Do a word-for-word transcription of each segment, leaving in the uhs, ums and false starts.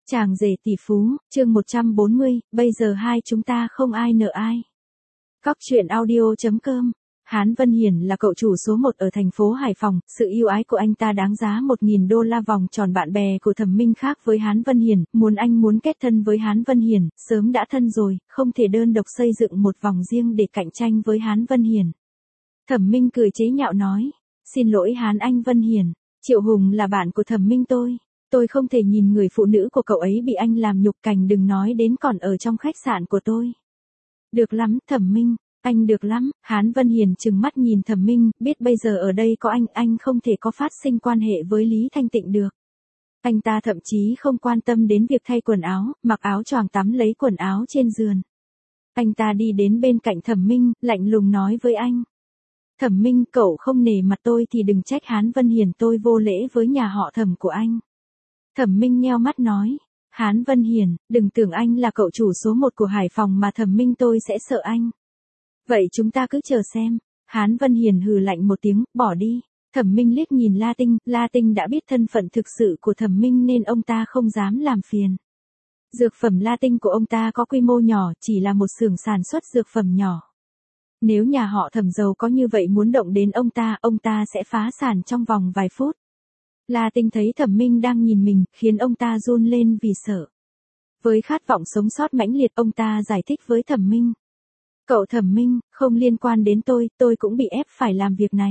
Chàng rể tỷ phú, chương một trăm bốn mươi, bây giờ hai chúng ta không ai nợ ai. Cóc truyện audio.com. Hán Vân Hiển là cậu chủ số một ở thành phố Hải Phòng, sự yêu ái của anh ta đáng giá một nghìn đô la. Vòng tròn bạn bè của Thẩm Minh khác với Hán Vân Hiển, muốn anh muốn kết thân với Hán Vân Hiển, sớm đã thân rồi, không thể đơn độc xây dựng một vòng riêng để cạnh tranh với Hán Vân Hiển. Thẩm Minh cười chế nhạo nói, xin lỗi Hán anh Vân Hiển, Triệu Hùng là bạn của Thẩm Minh tôi. Tôi không thể nhìn người phụ nữ của cậu ấy bị anh làm nhục cảnh, đừng nói đến còn ở trong khách sạn của tôi. Được lắm, Thẩm Minh, anh được lắm. Hán Vân Hiển trừng mắt nhìn Thẩm Minh, biết bây giờ ở đây có anh, anh không thể có phát sinh quan hệ với Lý Thanh Tịnh được. Anh ta thậm chí không quan tâm đến việc thay quần áo, mặc áo choàng tắm lấy quần áo trên giường. Anh ta đi đến bên cạnh Thẩm Minh, lạnh lùng nói với anh. Thẩm Minh, cậu không nể mặt tôi thì đừng trách Hán Vân Hiển tôi vô lễ với nhà họ Thẩm của anh. Thẩm Minh nheo mắt nói, Hán Vân Hiển, đừng tưởng anh là cậu chủ số một của Hải Phòng mà Thẩm Minh tôi sẽ sợ anh. Vậy chúng ta cứ chờ xem. Hán Vân Hiển hừ lạnh một tiếng, bỏ đi. Thẩm Minh liếc nhìn La Tinh, La Tinh đã biết thân phận thực sự của Thẩm Minh nên ông ta không dám làm phiền. Dược phẩm La Tinh của ông ta có quy mô nhỏ, chỉ là một xưởng sản xuất dược phẩm nhỏ. Nếu nhà họ Thẩm giàu có như vậy muốn động đến ông ta, ông ta sẽ phá sản trong vòng vài phút. La Tinh thấy Thẩm Minh đang nhìn mình, khiến ông ta run lên vì sợ. Với khát vọng sống sót mãnh liệt, ông ta giải thích với Thẩm Minh. Cậu Thẩm Minh, không liên quan đến tôi, tôi cũng bị ép phải làm việc này.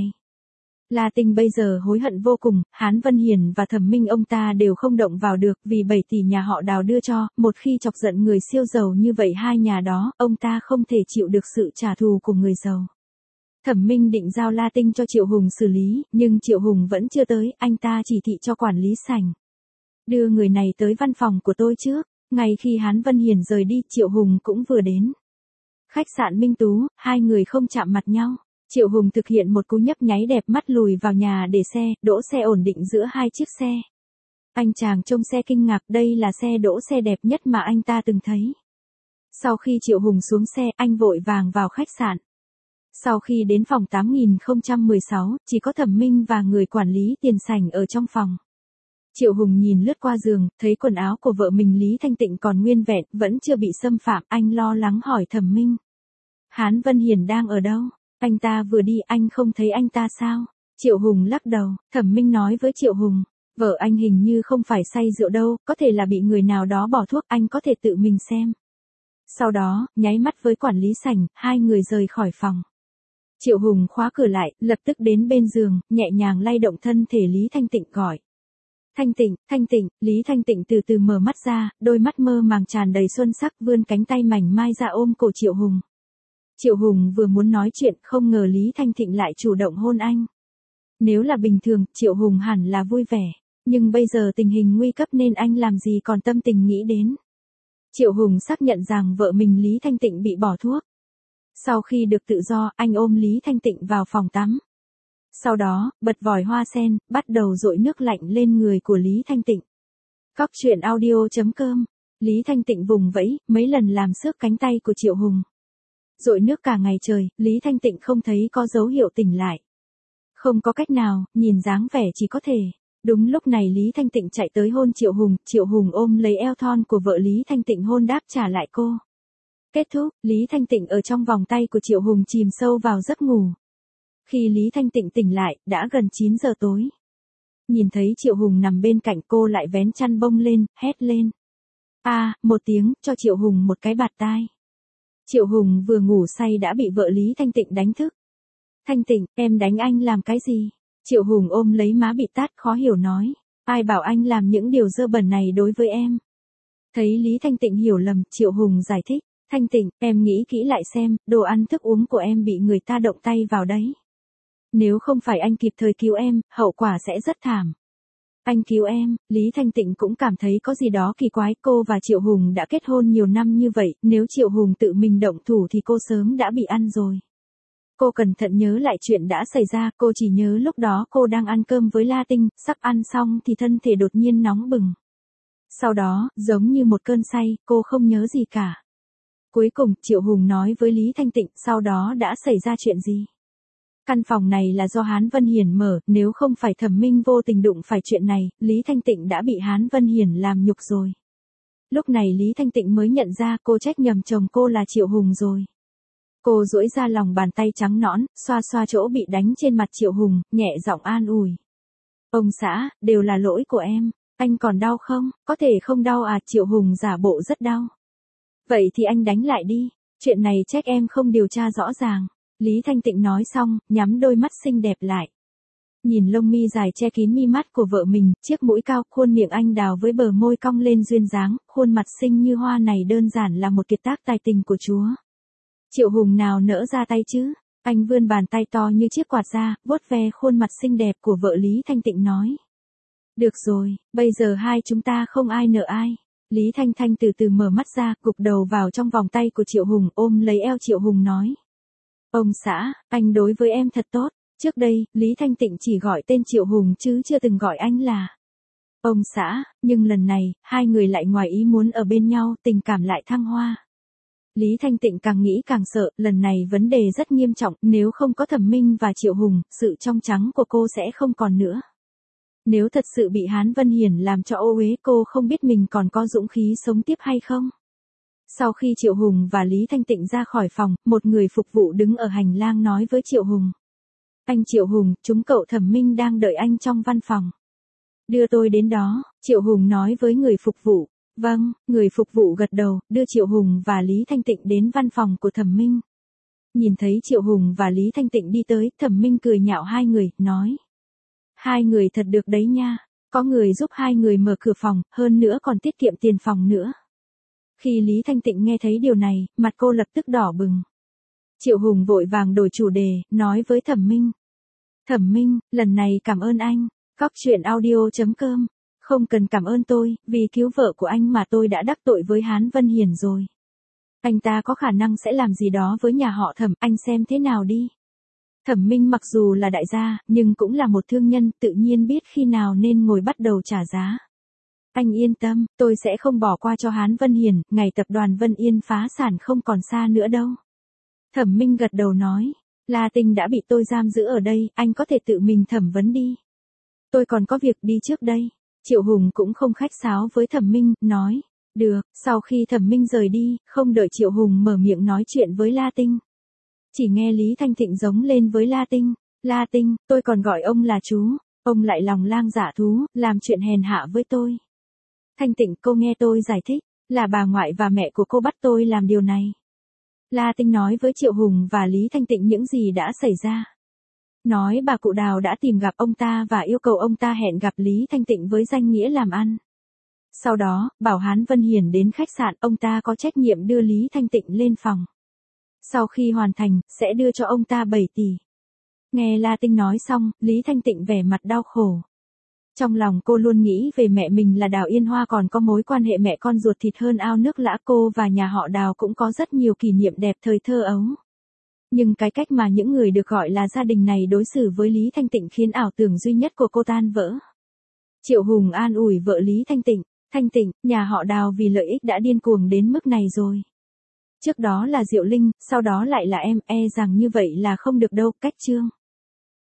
La Tinh bây giờ hối hận vô cùng, Hán Vân Hiển và Thẩm Minh ông ta đều không động vào được vì bảy tỷ nhà họ Đào đưa cho, một khi chọc giận người siêu giàu như vậy hai nhà đó, ông ta không thể chịu được sự trả thù của người giàu. Thẩm Minh định giao La Tinh cho Triệu Hùng xử lý, nhưng Triệu Hùng vẫn chưa tới, anh ta chỉ thị cho quản lý sảnh. Đưa người này tới văn phòng của tôi trước. Ngay khi Hán Vân Hiển rời đi, Triệu Hùng cũng vừa đến. Khách sạn Minh Tú, hai người không chạm mặt nhau. Triệu Hùng thực hiện một cú nhấp nháy đẹp mắt lùi vào nhà để xe, đỗ xe ổn định giữa hai chiếc xe. Anh chàng trông xe kinh ngạc, đây là xe đỗ xe đẹp nhất mà anh ta từng thấy. Sau khi Triệu Hùng xuống xe, anh vội vàng vào khách sạn. Sau khi đến phòng tám nghìn không trăm mười sáu, chỉ có Thẩm Minh và người quản lý tiền sảnh ở trong phòng. Triệu Hùng nhìn lướt qua giường, thấy quần áo của vợ mình Lý Thanh Tịnh còn nguyên vẹn, vẫn chưa bị xâm phạm, anh lo lắng hỏi Thẩm Minh. Hán Vân Hiển đang ở đâu? Anh ta vừa đi, anh không thấy anh ta sao? Triệu Hùng lắc đầu, Thẩm Minh nói với Triệu Hùng, vợ anh hình như không phải say rượu đâu, có thể là bị người nào đó bỏ thuốc, anh có thể tự mình xem. Sau đó, nháy mắt với quản lý sảnh, hai người rời khỏi phòng. Triệu Hùng khóa cửa lại, lập tức đến bên giường, nhẹ nhàng lay động thân thể Lý Thanh Tịnh gọi. Thanh Tịnh, Thanh Tịnh, Lý Thanh Tịnh từ từ mở mắt ra, đôi mắt mơ màng tràn đầy xuân sắc, vươn cánh tay mảnh mai ra ôm cổ Triệu Hùng. Triệu Hùng vừa muốn nói chuyện, không ngờ Lý Thanh Tịnh lại chủ động hôn anh. Nếu là bình thường, Triệu Hùng hẳn là vui vẻ, nhưng bây giờ tình hình nguy cấp nên anh làm gì còn tâm tình nghĩ đến. Triệu Hùng xác nhận rằng vợ mình Lý Thanh Tịnh bị bỏ thuốc. Sau khi được tự do, anh ôm Lý Thanh Tịnh vào phòng tắm. Sau đó, bật vòi hoa sen, bắt đầu dội nước lạnh lên người của Lý Thanh Tịnh. Cóc truyện audio.com. Lý Thanh Tịnh vùng vẫy, mấy lần làm xước cánh tay của Triệu Hùng. Dội nước cả ngày trời, Lý Thanh Tịnh không thấy có dấu hiệu tỉnh lại. Không có cách nào, nhìn dáng vẻ chỉ có thể. Đúng lúc này Lý Thanh Tịnh chạy tới hôn Triệu Hùng, Triệu Hùng ôm lấy eo thon của vợ Lý Thanh Tịnh hôn đáp trả lại cô. Kết thúc, Lý Thanh Tịnh ở trong vòng tay của Triệu Hùng chìm sâu vào giấc ngủ. Khi Lý Thanh Tịnh tỉnh lại, đã gần chín giờ tối. Nhìn thấy Triệu Hùng nằm bên cạnh cô lại vén chăn bông lên, hét lên. A, à, một tiếng, cho Triệu Hùng một cái bạt tai. Triệu Hùng vừa ngủ say đã bị vợ Lý Thanh Tịnh đánh thức. Thanh Tịnh, em đánh anh làm cái gì? Triệu Hùng ôm lấy má bị tát khó hiểu nói. Ai bảo anh làm những điều dơ bẩn này đối với em? Thấy Lý Thanh Tịnh hiểu lầm, Triệu Hùng giải thích. Thanh Tịnh, em nghĩ kỹ lại xem, đồ ăn thức uống của em bị người ta động tay vào đấy. Nếu không phải anh kịp thời cứu em, hậu quả sẽ rất thảm. Anh cứu em, Lý Thanh Tịnh cũng cảm thấy có gì đó kỳ quái, cô và Triệu Hùng đã kết hôn nhiều năm như vậy, nếu Triệu Hùng tự mình động thủ thì cô sớm đã bị ăn rồi. Cô cẩn thận nhớ lại chuyện đã xảy ra, cô chỉ nhớ lúc đó cô đang ăn cơm với La Tinh, sắp ăn xong thì thân thể đột nhiên nóng bừng. Sau đó, giống như một cơn say, cô không nhớ gì cả. Cuối cùng, Triệu Hùng nói với Lý Thanh Tịnh, sau đó đã xảy ra chuyện gì? Căn phòng này là do Hán Vân Hiển mở, nếu không phải Thẩm Minh vô tình đụng phải chuyện này, Lý Thanh Tịnh đã bị Hán Vân Hiển làm nhục rồi. Lúc này Lý Thanh Tịnh mới nhận ra cô trách nhầm chồng cô là Triệu Hùng rồi. Cô duỗi ra lòng bàn tay trắng nõn, xoa xoa chỗ bị đánh trên mặt Triệu Hùng, nhẹ giọng an ủi. Ông xã, đều là lỗi của em, anh còn đau không? Có thể không đau à? Triệu Hùng giả bộ rất đau. Vậy thì anh đánh lại đi, chuyện này trách em không điều tra rõ ràng. Lý Thanh Tịnh nói xong, nhắm đôi mắt xinh đẹp lại. Nhìn lông mi dài che kín mi mắt của vợ mình, chiếc mũi cao, khuôn miệng anh đào với bờ môi cong lên duyên dáng, khuôn mặt xinh như hoa này đơn giản là một kiệt tác tài tình của Chúa. Triệu Hùng nào nỡ ra tay chứ? Anh vươn bàn tay to như chiếc quạt ra, vuốt ve khuôn mặt xinh đẹp của vợ Lý Thanh Tịnh nói. Được rồi, bây giờ hai chúng ta không ai nợ ai. Lý Thanh Thanh từ từ mở mắt ra, gục đầu vào trong vòng tay của Triệu Hùng, ôm lấy eo Triệu Hùng nói. Ông xã, anh đối với em thật tốt. Trước đây, Lý Thanh Tịnh chỉ gọi tên Triệu Hùng chứ chưa từng gọi anh là ông xã, nhưng lần này, hai người lại ngoài ý muốn ở bên nhau, tình cảm lại thăng hoa. Lý Thanh Tịnh càng nghĩ càng sợ, lần này vấn đề rất nghiêm trọng, nếu không có Thẩm Minh và Triệu Hùng, sự trong trắng của cô sẽ không còn nữa. Nếu thật sự bị Hán Vân Hiển làm cho ô uế, cô không biết mình còn có dũng khí sống tiếp hay không. Sau khi Triệu Hùng và Lý Thanh Tịnh ra khỏi phòng, một người phục vụ đứng ở hành lang nói với Triệu Hùng. Anh Triệu Hùng, chúng cậu Thẩm Minh đang đợi anh trong văn phòng. Đưa tôi đến đó, Triệu Hùng nói với người phục vụ. Vâng, người phục vụ gật đầu, đưa Triệu Hùng và Lý Thanh Tịnh đến văn phòng của Thẩm Minh. Nhìn thấy Triệu Hùng và Lý Thanh Tịnh đi tới, Thẩm Minh cười nhạo hai người, nói. Hai người thật được đấy nha, có người giúp hai người mở cửa phòng, hơn nữa còn tiết kiệm tiền phòng nữa. Khi Lý Thanh Tịnh nghe thấy điều này, mặt cô lập tức đỏ bừng. Triệu Hùng vội vàng đổi chủ đề, nói với Thẩm Minh. Thẩm Minh, lần này cảm ơn anh. Cóc truyện audio chấm com. Không cần cảm ơn tôi, vì cứu vợ của anh mà tôi đã đắc tội với Hán Vân Hiển rồi. Anh ta có khả năng sẽ làm gì đó với nhà họ Thẩm, anh xem thế nào đi. Thẩm Minh mặc dù là đại gia, nhưng cũng là một thương nhân, tự nhiên biết khi nào nên ngồi bắt đầu trả giá. Anh yên tâm, tôi sẽ không bỏ qua cho Hán Vân Hiển, ngày tập đoàn Vân Yên phá sản không còn xa nữa đâu. Thẩm Minh gật đầu nói, La Tinh đã bị tôi giam giữ ở đây, anh có thể tự mình thẩm vấn đi. Tôi còn có việc đi trước đây. Triệu Hùng cũng không khách sáo với Thẩm Minh, nói, được. Sau khi Thẩm Minh rời đi, không đợi Triệu Hùng mở miệng nói chuyện với La Tinh. Chỉ nghe Lý Thanh Tịnh giống lên với La Tinh, La Tinh, tôi còn gọi ông là chú, ông lại lòng lang dạ thú, làm chuyện hèn hạ với tôi. Thanh Tịnh, cô nghe tôi giải thích, là bà ngoại và mẹ của cô bắt tôi làm điều này. La Tinh nói với Triệu Hùng và Lý Thanh Tịnh những gì đã xảy ra. Nói bà cụ Đào đã tìm gặp ông ta và yêu cầu ông ta hẹn gặp Lý Thanh Tịnh với danh nghĩa làm ăn. Sau đó, bảo Hán Vân Hiển đến khách sạn, ông ta có trách nhiệm đưa Lý Thanh Tịnh lên phòng. Sau khi hoàn thành, sẽ đưa cho ông ta bảy tỷ. Nghe La Tinh nói xong, Lý Thanh Tịnh vẻ mặt đau khổ. Trong lòng cô luôn nghĩ về mẹ mình là Đào Yên Hoa còn có mối quan hệ mẹ con ruột thịt hơn ao nước lã, cô và nhà họ Đào cũng có rất nhiều kỷ niệm đẹp thời thơ ấu. Nhưng cái cách mà những người được gọi là gia đình này đối xử với Lý Thanh Tịnh khiến ảo tưởng duy nhất của cô tan vỡ. Triệu Hùng an ủi vợ Lý Thanh Tịnh, Thanh Tịnh, nhà họ Đào vì lợi ích đã điên cuồng đến mức này rồi. Trước đó là Diệu Linh, sau đó lại là em, e rằng như vậy là không được đâu, cách chương.